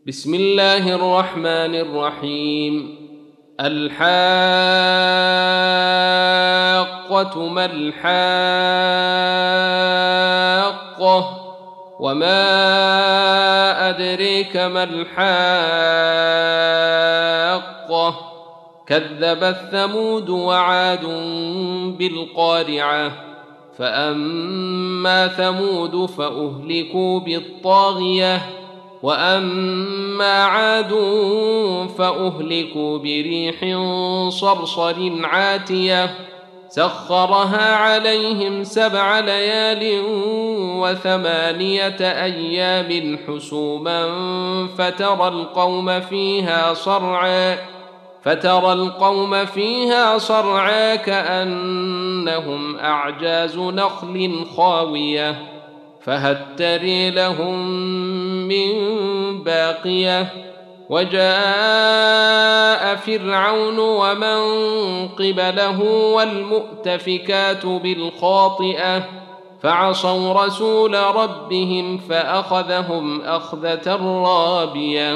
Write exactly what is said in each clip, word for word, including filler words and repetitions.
بسم الله الرحمن الرحيم. الحاقة ما الحاقة وما أدريك ما الحاقة كذبت ثمود وعاد بالقارعة فأما ثمود فأهلكوا بالطاغية وأما عاد فأهلكوا بريح صرصر عاتية سخرها عليهم سبع ليال وثمانية أيام حسوما فترى القوم فيها صرعا فترى القوم فيها صرعا كأنهم أعجاز نخل خاوية فهل تري لهم من باقية وجاء فرعون ومن قبله والمؤتفكات بالخاطئة فعصوا رسول ربهم فأخذهم أخذة رابية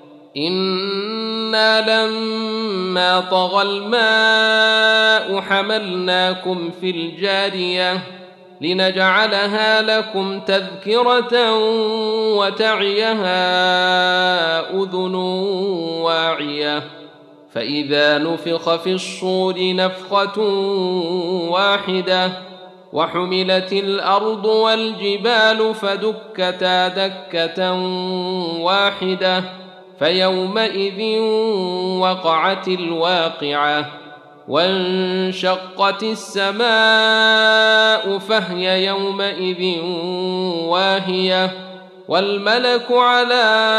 إنا لما طغى الماء حملناكم في الجارية لنجعلها لكم تذكرة وتعيها أذن واعية فإذا نفخ في الصور نفخة واحدة وحملت الأرض والجبال فدكتا دكة واحدة فيومئذ وقعت الواقعة وانشقت السماء فهي يومئذ واهية والملك على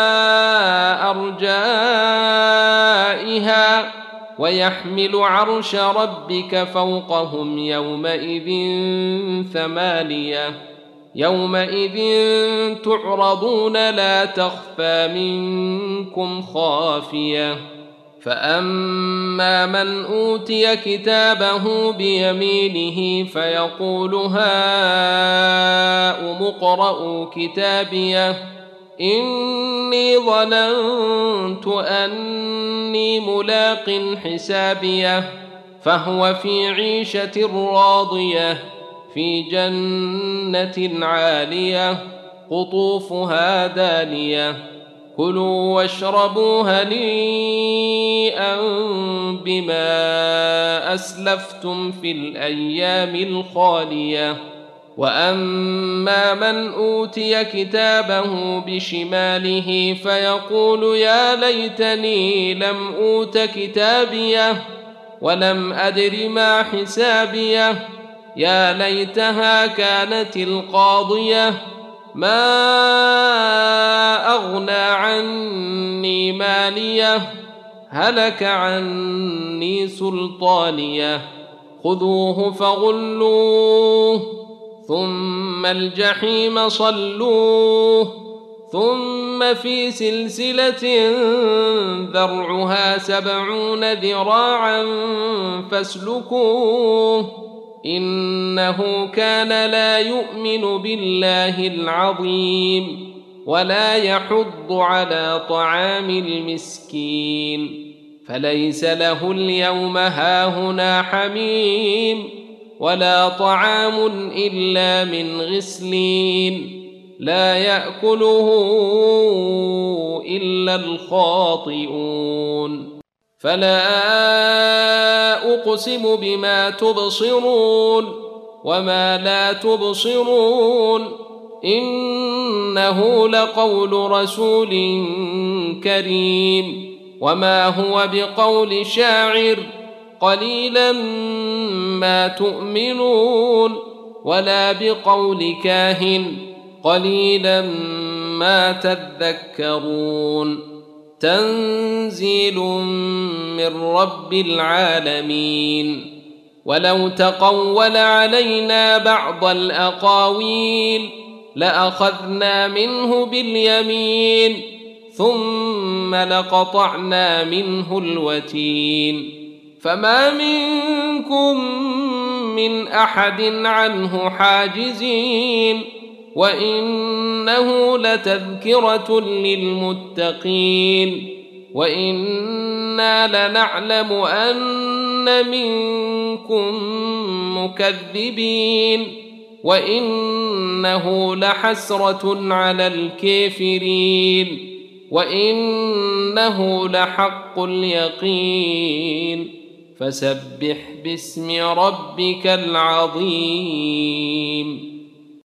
أرجائها ويحمل عرش ربك فوقهم يومئذ ثمانية يومئذ تعرضون لا تخفى منكم خافية فأما من أوتي كتابه بيمينه فيقول هاؤم اقرءوا كتابيه إني ظننت أني ملاق حسابيه فهو في عيشة راضية في جنة عالية قطوفها دانية كلوا واشربوا هنيئا بما أسلفتم في الأيام الخالية وأما من أوتي كتابه بشماله فيقول يا ليتني لم أوت كتابيه ولم أدر ما حسابيه يا ليتها كانت القاضية ما أغنى عني ماليه هلك عني سلطانيه خذوه فغلوه ثم الجحيم صلوه ثم في سلسلة ذرعها سبعون ذراعا فاسلكوه إنه كان لا يؤمن بالله العظيم ولا يحض على طعام المسكين فليس له اليوم هاهنا حميم ولا طعام إلا من غسلين لا يأكله إلا الخاطئون فلا أقسم بما تبصرون وما لا تبصرون إنه لقول رسول كريم وما هو بقول شاعر قليلا ما تؤمنون ولا بقول كاهن قليلا ما تذكرون تنزيل من رب العالمين ولو تقول علينا بعض الأقاويل لأخذنا منه باليمين ثم لقطعنا منه الوتين فما منكم من أحد عنه حاجزين وإنه لتذكرة للمتقين وإنا لنعلم أن منكم مكذبين وإنه لحسرة على الكافرين وإنه لحق اليقين فسبح باسم ربك العظيم.